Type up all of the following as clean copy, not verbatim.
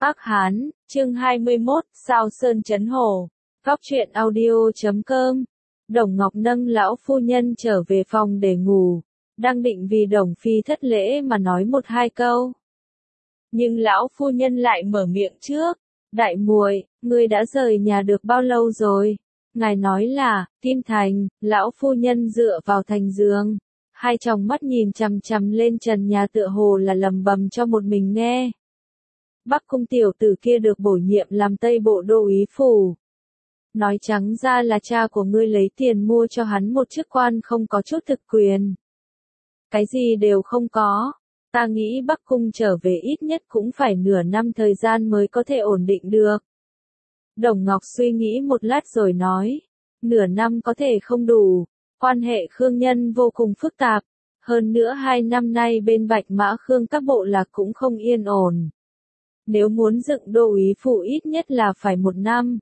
Ác Hán, chương 21, Sao Sơn Trấn Hồ. Góc truyện audio.com. Đồng Ngọc nâng lão phu nhân trở về phòng để ngủ, đang định vì Đồng Phi thất lễ mà nói một hai câu. Nhưng lão phu nhân lại mở miệng trước. Đại muội, ngươi đã rời nhà được bao lâu rồi? Ngài nói là, Kim Thành. Lão phu nhân dựa vào thành giường, hai tròng mắt nhìn chằm chằm lên trần nhà tựa hồ là lầm bầm cho một mình nghe. Bắc cung tiểu tử kia được bổ nhiệm làm Tây Bộ đô úy phủ. Nói trắng ra là cha của ngươi lấy tiền mua cho hắn một chức quan không có chút thực quyền. Cái gì đều không có. Ta nghĩ Bắc cung trở về ít nhất cũng phải nửa năm thời gian mới có thể ổn định được. Đồng Ngọc suy nghĩ một lát rồi nói. Nửa năm có thể không đủ. Quan hệ Khương Nhân vô cùng phức tạp. Hơn nữa 2 năm nay bên Bạch Mã Khương các bộ lạc cũng không yên ổn. Nếu muốn dựng đô úy phủ ít nhất là phải 1 năm.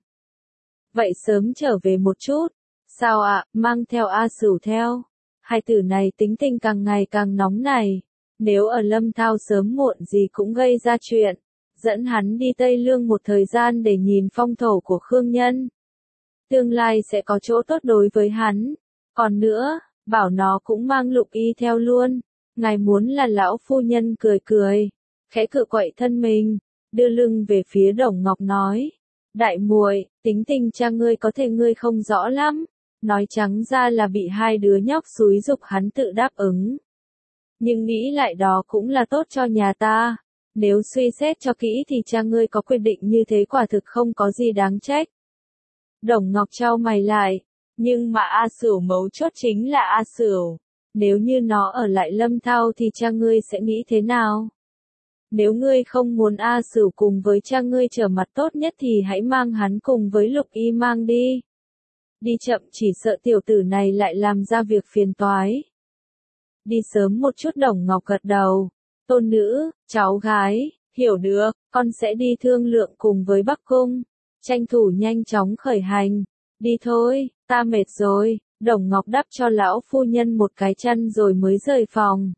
Vậy sớm trở về một chút. Sao ạ, mang theo A Sửu theo. Hai tử này tính tình càng ngày càng nóng này. Nếu ở Lâm Thao sớm muộn gì cũng gây ra chuyện. Dẫn hắn đi Tây Lương một thời gian để nhìn phong thổ của Khương Nhân. Tương lai sẽ có chỗ tốt đối với hắn. Còn nữa, bảo nó cũng mang Lục Y theo luôn. Ngài muốn là lão phu nhân cười cười. Khẽ cự quậy thân mình. Đưa lưng về phía Đồng Ngọc nói. Đại muội, tính tình cha ngươi có thể ngươi không rõ lắm. Nói trắng ra là bị hai đứa nhóc xúi giục hắn tự đáp ứng. Nhưng nghĩ lại đó cũng là tốt cho nhà ta. Nếu suy xét cho kỹ thì cha ngươi có quyết định như thế quả thực không có gì đáng trách. Đồng Ngọc chau mày lại. Nhưng mà A Sửu mấu chốt chính là A Sửu. Nếu như nó ở lại Lâm Thao thì cha ngươi sẽ nghĩ thế nào? Nếu ngươi không muốn A Sửu cùng với cha ngươi trở mặt tốt nhất thì hãy mang hắn cùng với Lục Y mang đi. Đi chậm chỉ sợ tiểu tử này lại làm ra việc phiền toái. Đi sớm một chút. Đồng Ngọc gật đầu. Tôn nữ, cháu gái, hiểu được, con sẽ đi thương lượng cùng với Bắc Cung. Tranh thủ nhanh chóng khởi hành. Đi thôi, ta mệt rồi. Đồng Ngọc đắp cho lão phu nhân một cái chăn rồi mới rời phòng.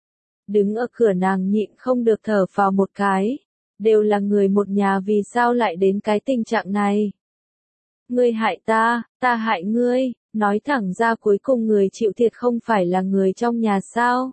Đứng ở cửa nàng nhịn không được thở phào một cái. Đều là người một nhà vì sao lại đến cái tình trạng này. Ngươi hại ta hại ngươi, nói thẳng ra cuối cùng người chịu thiệt không phải là người trong nhà sao.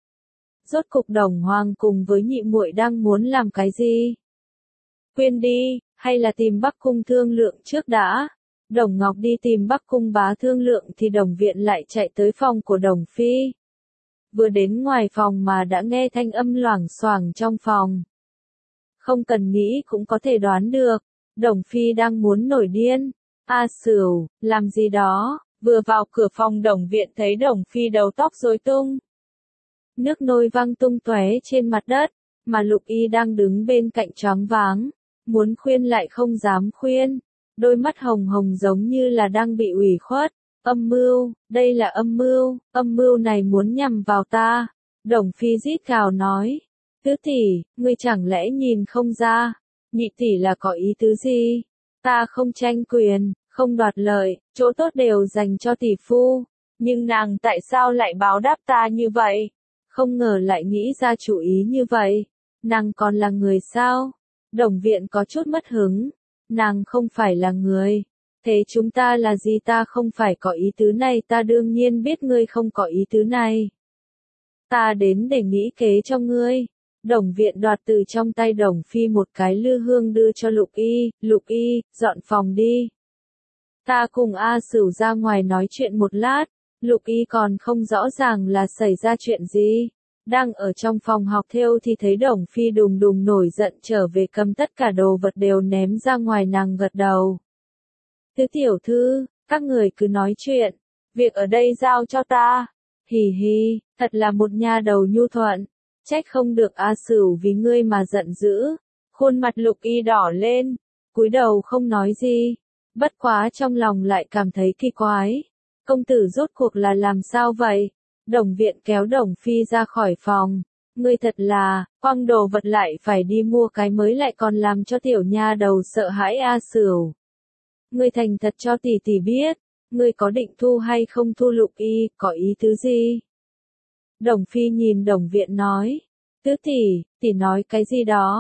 Rốt cục Đồng Hoàng cùng với nhị muội đang muốn làm cái gì? Khuyên đi, hay là tìm Bắc Cung thương lượng trước đã? Đồng Ngọc đi tìm Bắc Cung bá thương lượng thì Đồng Viện lại chạy tới phòng của Đồng Phi. Vừa đến ngoài phòng mà đã nghe thanh âm loảng xoảng trong phòng. Không cần nghĩ cũng có thể đoán được, Đồng Phi đang muốn nổi điên. A Sửu, làm gì đó? Vừa vào cửa phòng Đồng Viện thấy Đồng Phi đầu tóc rối tung. Nước nôi văng tung tóe trên mặt đất, mà Lục Y đang đứng bên cạnh choáng váng. Muốn khuyên lại không dám khuyên. Đôi mắt hồng hồng giống như là đang bị ủy khuất. Âm mưu, đây là âm mưu này muốn nhằm vào ta. Đồng Phi rít gào nói. Tứ tỷ, ngươi chẳng lẽ nhìn không ra, nhị tỷ là có ý tứ gì? Ta không tranh quyền, không đoạt lợi, chỗ tốt đều dành cho tỷ phu. Nhưng nàng tại sao lại báo đáp ta như vậy? Không ngờ lại nghĩ ra chủ ý như vậy. Nàng còn là người sao? Đồng Viện có chút mất hứng. Nàng không phải là người. Thế chúng ta là gì? Ta không phải có ý tứ này. Ta đương nhiên biết ngươi không có ý tứ này. Ta đến để nghĩ kế cho ngươi. Đồng Viện đoạt từ trong tay Đồng Phi một cái lư hương đưa cho Lục Y. Lục Y, dọn phòng đi. Ta cùng A Sửu ra ngoài nói chuyện một lát. Lục Y còn không rõ ràng là xảy ra chuyện gì. Đang ở trong phòng học thêu thì thấy Đồng Phi đùng đùng nổi giận trở về cầm tất cả đồ vật đều ném ra ngoài. Nàng gật đầu. Tứ tiểu thư, các người cứ nói chuyện. Việc ở đây giao cho ta. Hì hì, thật là một nha đầu nhu thuận. Trách không được A Sửu vì ngươi mà giận dữ. Khuôn mặt Lục Y đỏ lên. Cúi đầu không nói gì. Bất quá trong lòng lại cảm thấy kỳ quái. Công tử rốt cuộc là làm sao vậy? Đồng Viện kéo Đồng Phi ra khỏi phòng. Ngươi thật là, quăng đồ vật lại phải đi mua cái mới lại còn làm cho tiểu nha đầu sợ hãi. A Sửu. Ngươi thành thật cho tỷ tỷ biết. Ngươi có định thu hay không thu? Lục Y, có ý tứ gì? Đồng Phi nhìn Đồng Viện nói. Tứ tỷ, tỷ nói cái gì đó?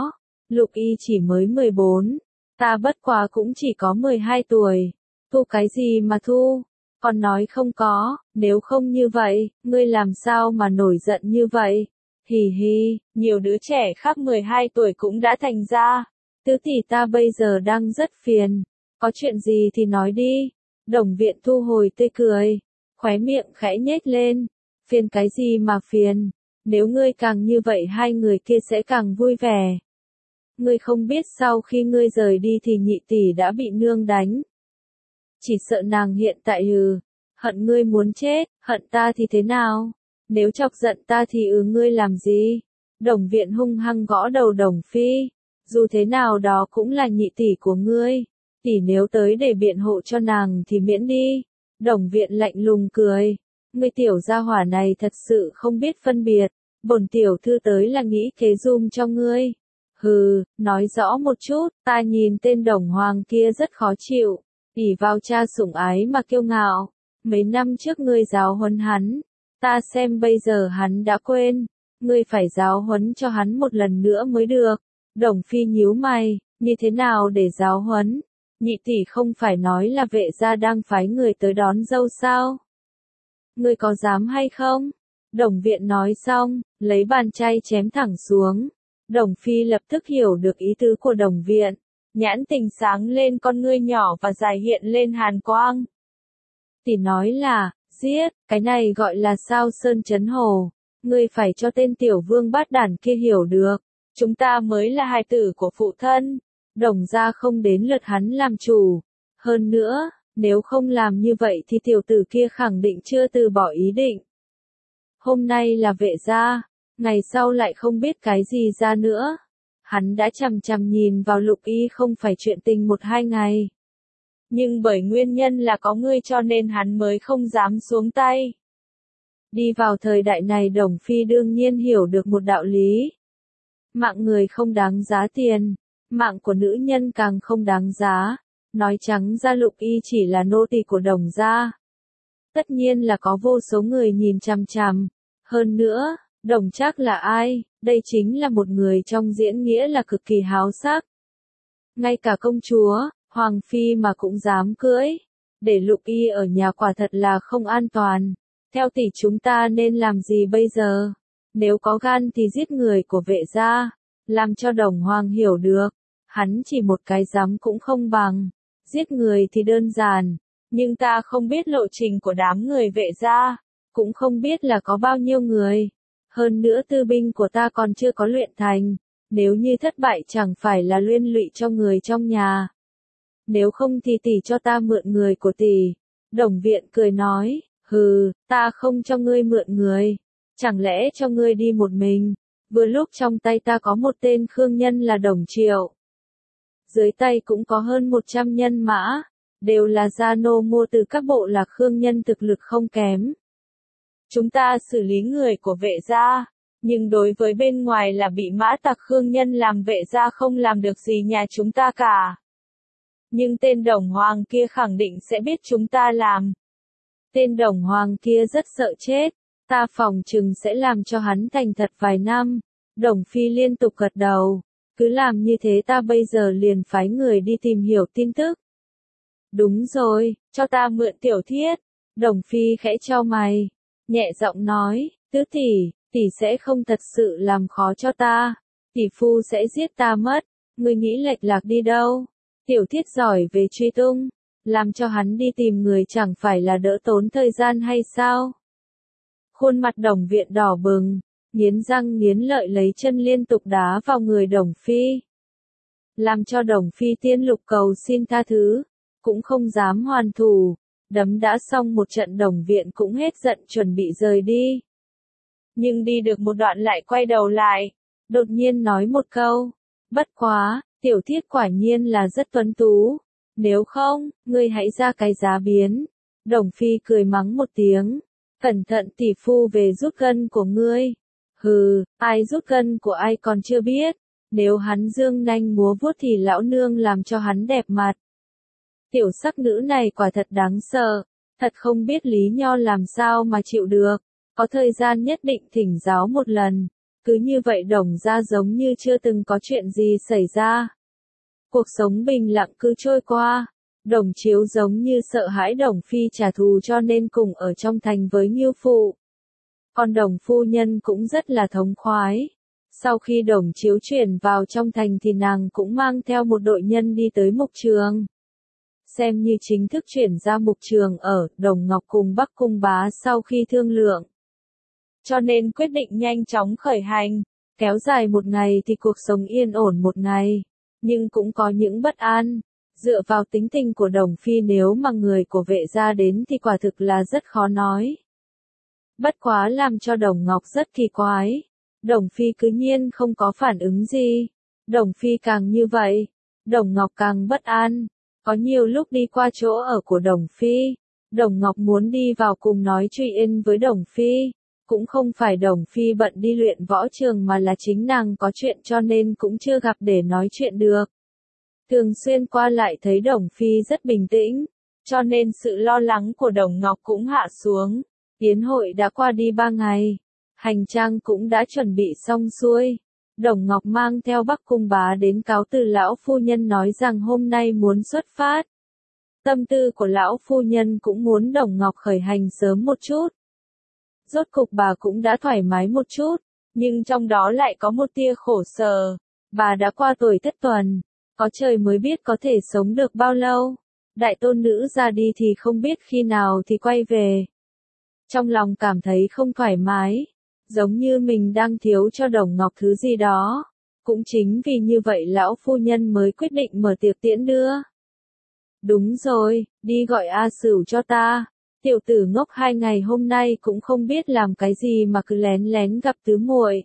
Lục Y chỉ mới 14, ta bất quá cũng chỉ có 12 tuổi. Thu cái gì mà thu? Còn nói không có, nếu không như vậy, ngươi làm sao mà nổi giận như vậy? Hì hì, nhiều đứa trẻ khác 12 tuổi cũng đã thành ra. Tứ tỷ ta bây giờ đang rất phiền. Có chuyện gì thì nói đi. Đồng Viện thu hồi tươi cười, khóe miệng khẽ nhếch lên. Phiền cái gì mà phiền? Nếu ngươi càng như vậy hai người kia sẽ càng vui vẻ. Ngươi không biết sau khi ngươi rời đi thì nhị tỷ đã bị nương đánh. Chỉ sợ nàng hiện tại hận ngươi muốn chết, hận ta thì thế nào? Nếu chọc giận ta thì ngươi làm gì? Đồng Viện hung hăng gõ đầu Đồng Phi. Dù thế nào đó cũng là nhị tỷ của ngươi. Tỷ nếu tới để biện hộ cho nàng thì miễn đi. Đồng Viện lạnh lùng cười. Ngươi tiểu gia hỏa này thật sự không biết phân biệt. Bổn tiểu thư tới là nghĩ kế dùm cho ngươi. Hừ, nói rõ một chút, ta nhìn tên Đồng Hoàng kia rất khó chịu. Ỷ vào cha sủng ái mà kiêu ngạo. Mấy năm trước ngươi giáo huấn hắn. Ta xem bây giờ hắn đã quên. Ngươi phải giáo huấn cho hắn một lần nữa mới được. Đồng Phi nhíu mày, như thế nào để giáo huấn? Nhị tỷ không phải nói là vệ gia đang phái người tới đón dâu sao? Ngươi có dám hay không? Đồng Viện nói xong, lấy bàn chay chém thẳng xuống. Đồng Phi lập tức hiểu được ý tứ của Đồng Viện. Nhãn tình sáng lên, con ngươi nhỏ và dài hiện lên hàn quang. Tỷ nói là, giết, cái này gọi là sao sơn chấn hồ. Ngươi phải cho tên tiểu vương bát đản kia hiểu được. Chúng ta mới là hài tử của phụ thân. Đồng gia không đến lượt hắn làm chủ. Hơn nữa, nếu không làm như vậy thì tiểu tử kia khẳng định chưa từ bỏ ý định. Hôm nay là vệ gia, ngày sau lại không biết cái gì ra nữa. Hắn đã chằm chằm nhìn vào Lục Y không phải chuyện tình 1-2 ngày. Nhưng bởi nguyên nhân là có ngươi cho nên hắn mới không dám xuống tay. Đi vào thời đại này Đồng Phi đương nhiên hiểu được một đạo lý. Mạng người không đáng giá tiền, mạng của nữ nhân càng không đáng giá. Nói trắng ra Lục Y chỉ là nô tỳ của Đồng gia. Tất nhiên là có vô số người nhìn chằm chằm. Hơn nữa, Đồng Trác là ai? Đây chính là một người trong diễn nghĩa là cực kỳ háo sắc. Ngay cả công chúa, Hoàng Phi mà cũng dám cưỡi. Để Lục Y ở nhà quả thật là không an toàn. Theo tỷ chúng ta nên làm gì bây giờ? Nếu có gan thì giết người của vệ gia. Làm cho Đồng Hoàng hiểu được. Hắn chỉ một cái dám cũng không bằng. Giết người thì đơn giản. Nhưng ta không biết lộ trình của đám người vệ gia. Cũng không biết là có bao nhiêu người. Hơn nữa tư binh của ta còn chưa có luyện thành. Nếu như thất bại chẳng phải là liên lụy cho người trong nhà. Nếu không thì tỷ cho ta mượn người của tỷ. Đồng Viện cười nói, hừ, ta không cho ngươi mượn người. Chẳng lẽ cho ngươi đi một mình. Vừa lúc trong tay ta có một tên khương nhân là Đồng Triệu. Dưới tay cũng có hơn 100 nhân mã. Đều là gia nô mua từ các bộ lạc khương nhân thực lực không kém. Chúng ta xử lý người của vệ gia, nhưng đối với bên ngoài là bị mã tặc khương nhân làm vệ gia không làm được gì nhà chúng ta cả. Nhưng tên Đồng Hoàng kia khẳng định sẽ biết chúng ta làm. Tên Đồng Hoàng kia rất sợ chết, ta phòng chừng sẽ làm cho hắn thành thật vài năm. Đồng Phi liên tục gật đầu, cứ làm như thế ta bây giờ liền phái người đi tìm hiểu tin tức. Đúng rồi, cho ta mượn tiểu thiết. Đồng Phi khẽ chau mày, nhẹ giọng nói, tứ tỷ, tỷ sẽ không thật sự làm khó cho ta. Tỷ phu sẽ giết ta mất, ngươi nghĩ lệch lạc đi đâu. Tiểu thiết giỏi về truy tung, làm cho hắn đi tìm người chẳng phải là đỡ tốn thời gian hay sao? Khuôn mặt Đồng Viện đỏ bừng, nghiến răng nghiến lợi lấy chân liên tục đá vào người Đồng Phi. Làm cho Đồng Phi tiên lục cầu xin tha thứ, cũng không dám hoàn thủ. Đấm đã xong một trận Đồng Viện cũng hết giận chuẩn bị rời đi. Nhưng đi được một đoạn lại quay đầu lại, đột nhiên nói một câu, bất quá, tiểu thiết quả nhiên là rất tuấn tú. Nếu không, ngươi hãy ra cái giá biến. Đồng Phi cười mắng một tiếng, cẩn thận tỷ phu về rút gân của ngươi. Hừ, ai rút gân của ai còn chưa biết. Nếu hắn dương nanh múa vuốt thì lão nương làm cho hắn đẹp mặt. Tiểu sắc nữ này quả thật đáng sợ, thật không biết Lý Nho làm sao mà chịu được, có thời gian nhất định thỉnh giáo một lần. Cứ như vậy Đồng gia giống như chưa từng có chuyện gì xảy ra. Cuộc sống bình lặng cứ trôi qua. Đồng Chiếu giống như sợ hãi Đồng Phi trả thù cho nên cùng ở trong thành với Ngưu Phụ. Còn Đồng phu nhân cũng rất là thống khoái. Sau khi Đồng Chiếu chuyển vào trong thành thì nàng cũng mang theo một đội nhân đi tới mục trường. Xem như chính thức chuyển ra mục trường ở Đồng Ngọc cùng Bắc Cung Bá sau khi thương lượng. Cho nên quyết định nhanh chóng khởi hành, kéo dài một ngày thì cuộc sống yên ổn một ngày, nhưng cũng có những bất an. Dựa vào tính tình của Đồng Phi nếu mà người của Vệ gia đến thì quả thực là rất khó nói. Bất quá làm cho Đồng Ngọc rất kỳ quái. Đồng Phi cứ nhiên không có phản ứng gì. Đồng Phi càng như vậy, Đồng Ngọc càng bất an. Có nhiều lúc đi qua chỗ ở của Đồng Phi, Đồng Ngọc muốn đi vào cùng nói chuyện với Đồng Phi. Cũng không phải Đồng Phi bận đi luyện võ trường mà là chính nàng có chuyện cho nên cũng chưa gặp để nói chuyện được. Thường xuyên qua lại thấy Đồng Phi rất bình tĩnh, cho nên sự lo lắng của Đồng Ngọc cũng hạ xuống. Yến hội đã qua đi 3 ngày, hành trang cũng đã chuẩn bị xong xuôi. Đồng Ngọc mang theo Bắc Cung Bá đến cáo từ lão phu nhân nói rằng hôm nay muốn xuất phát. Tâm tư của lão phu nhân cũng muốn Đồng Ngọc khởi hành sớm một chút. Rốt cục bà cũng đã thoải mái một chút, nhưng trong đó lại có một tia khổ sở. Bà đã qua tuổi thất tuần, có trời mới biết có thể sống được bao lâu. Đại tôn nữ ra đi thì không biết khi nào thì quay về. Trong lòng cảm thấy không thoải mái, giống như mình đang thiếu cho Đồng Ngọc thứ gì đó. Cũng chính vì như vậy lão phu nhân mới quyết định mở tiệc tiễn đưa. Đúng rồi, đi gọi A Sửu cho ta. Tiểu tử ngốc 2 ngày hôm nay cũng không biết làm cái gì mà cứ lén lén gặp tứ muội.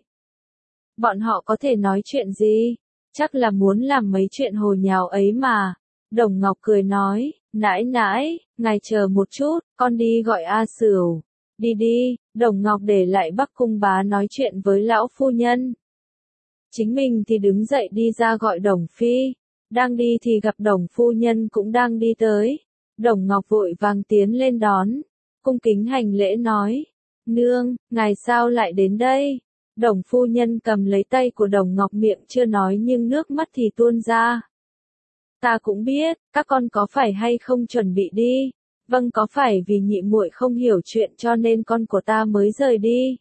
Bọn họ có thể nói chuyện gì? Chắc là muốn làm mấy chuyện hồ nháo ấy mà. Đồng Ngọc cười nói, nãi nãi, ngài chờ một chút, con đi gọi A Sửu. Đi đi, Đồng Ngọc để lại Bắc Cung Bá nói chuyện với lão phu nhân. Chính mình thì đứng dậy đi ra gọi Đồng Phi. Đang đi thì gặp Đồng phu nhân cũng đang đi tới. Đồng Ngọc vội vàng tiến lên đón, cung kính hành lễ nói, nương, ngài sao lại đến đây? Đồng phu nhân cầm lấy tay của Đồng Ngọc miệng chưa nói nhưng nước mắt thì tuôn ra. Ta cũng biết, các con có phải hay không chuẩn bị đi? Vâng, có phải vì nhị muội không hiểu chuyện cho nên con của ta mới rời đi?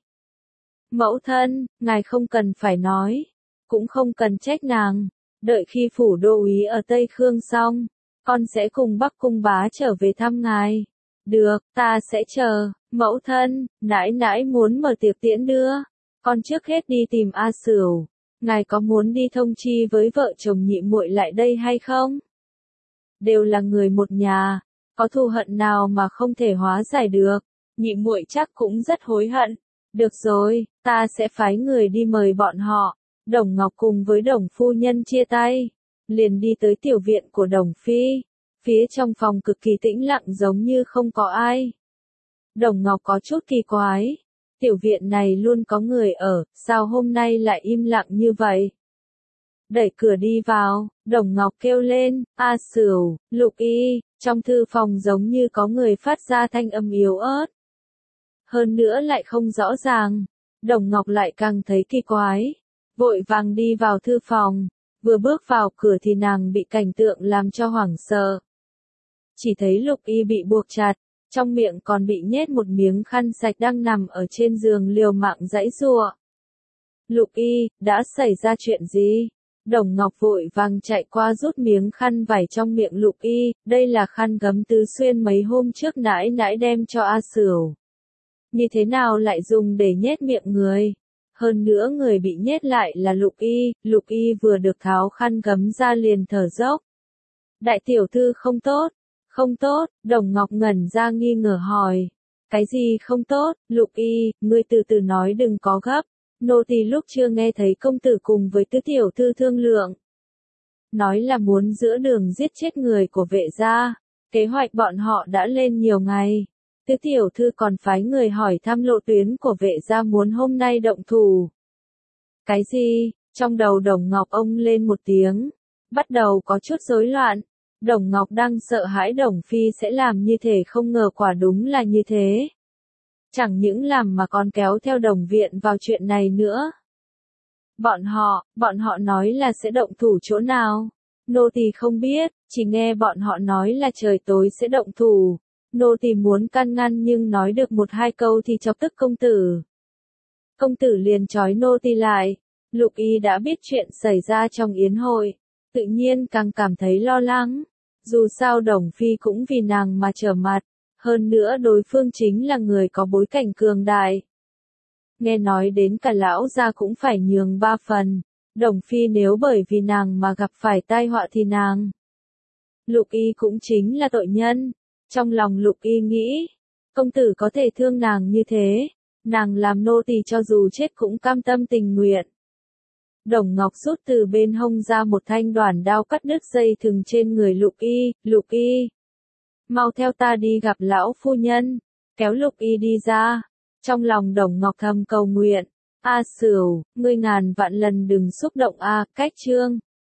Mẫu thân, ngài không cần phải nói, cũng không cần trách nàng, đợi khi phủ đô úy ở Tây Khương xong. Con sẽ cùng Bắc Cung Bá trở về thăm ngài. Được, ta sẽ chờ, mẫu thân, nãi nãi muốn mở tiệc tiễn đưa. Con trước hết đi tìm A Sửu. Ngài có muốn đi thông chi với vợ chồng nhị muội lại đây hay không? Đều là người một nhà, có thù hận nào mà không thể hóa giải được. Nhị muội chắc cũng rất hối hận. Được rồi, ta sẽ phái người đi mời bọn họ. Đồng Ngọc cùng với Đồng phu nhân chia tay. Liền đi tới tiểu viện của Đồng Phi. Phía trong phòng cực kỳ tĩnh lặng giống như không có ai. Đồng Ngọc có chút kỳ quái. Tiểu viện này luôn có người ở, sao hôm nay lại im lặng như vậy? Đẩy cửa đi vào, Đồng Ngọc kêu lên, A Sửu, Lục Y, trong thư phòng giống như có người phát ra thanh âm yếu ớt. Hơn nữa lại không rõ ràng. Đồng Ngọc lại càng thấy kỳ quái. Vội vàng đi vào thư phòng. Vừa bước vào cửa thì nàng bị cảnh tượng làm cho hoảng sợ. Chỉ thấy Lục Y bị buộc chặt, trong miệng còn bị nhét một miếng khăn sạch đang nằm ở trên giường liều mạng giãy giụa. Lục Y, đã xảy ra chuyện gì? Đồng Ngọc vội vàng chạy qua rút miếng khăn vải trong miệng Lục Y, đây là khăn gấm Tứ Xuyên mấy hôm trước nãi nãi đem cho A Sửu. Như thế nào lại dùng để nhét miệng người? Hơn nữa người bị nhét lại là Lục Y vừa được tháo khăn gấm ra liền thở dốc. Đại tiểu thư không tốt, không tốt, Đồng Ngọc ngẩn ra nghi ngờ hỏi. Cái gì không tốt, Lục Y, ngươi từ từ nói đừng có gấp. Nô tỳ lúc chưa nghe thấy công tử cùng với tứ tiểu thư thương lượng. Nói là muốn giữa đường giết chết người của Vệ gia, kế hoạch bọn họ đã lên nhiều ngày. Tứ tiểu thư còn phái người hỏi thăm lộ tuyến của Vệ gia muốn hôm nay động thủ. Cái gì? Trong đầu Đồng Ngọc ông lên một tiếng, bắt đầu có chút rối loạn. Đồng Ngọc đang sợ hãi Đồng Phi sẽ làm như thế không ngờ quả đúng là như thế. Chẳng những làm mà còn kéo theo Đồng Viện vào chuyện này nữa. Bọn họ nói là sẽ động thủ chỗ nào? Nô tỳ không biết, chỉ nghe bọn họ nói là trời tối sẽ động thủ. Nô tỳ muốn can ngăn nhưng nói được một hai câu thì chọc tức công tử. Công tử liền trói nô tỳ lại. Lục Y đã biết chuyện xảy ra trong yến hội, tự nhiên càng cảm thấy lo lắng. Dù sao Đồng Phi cũng vì nàng mà trở mặt, hơn nữa đối phương chính là người có bối cảnh cường đại. Nghe nói đến cả lão gia cũng phải nhường 3 phần, Đồng Phi nếu bởi vì nàng mà gặp phải tai họa thì nàng. Lục Y cũng chính là tội nhân. Trong lòng Lục Y nghĩ, công tử có thể thương nàng như thế, nàng làm nô tỳ cho dù chết cũng cam tâm tình nguyện. Đồng Ngọc rút từ bên hông ra một thanh đoản đao cắt đứt dây thừng trên người Lục Y. Mau theo ta đi gặp lão phu nhân, kéo Lục Y đi ra. Trong lòng Đồng Ngọc thầm cầu nguyện, A Sửu, ngươi ngàn vạn lần đừng xúc động a, cách chương.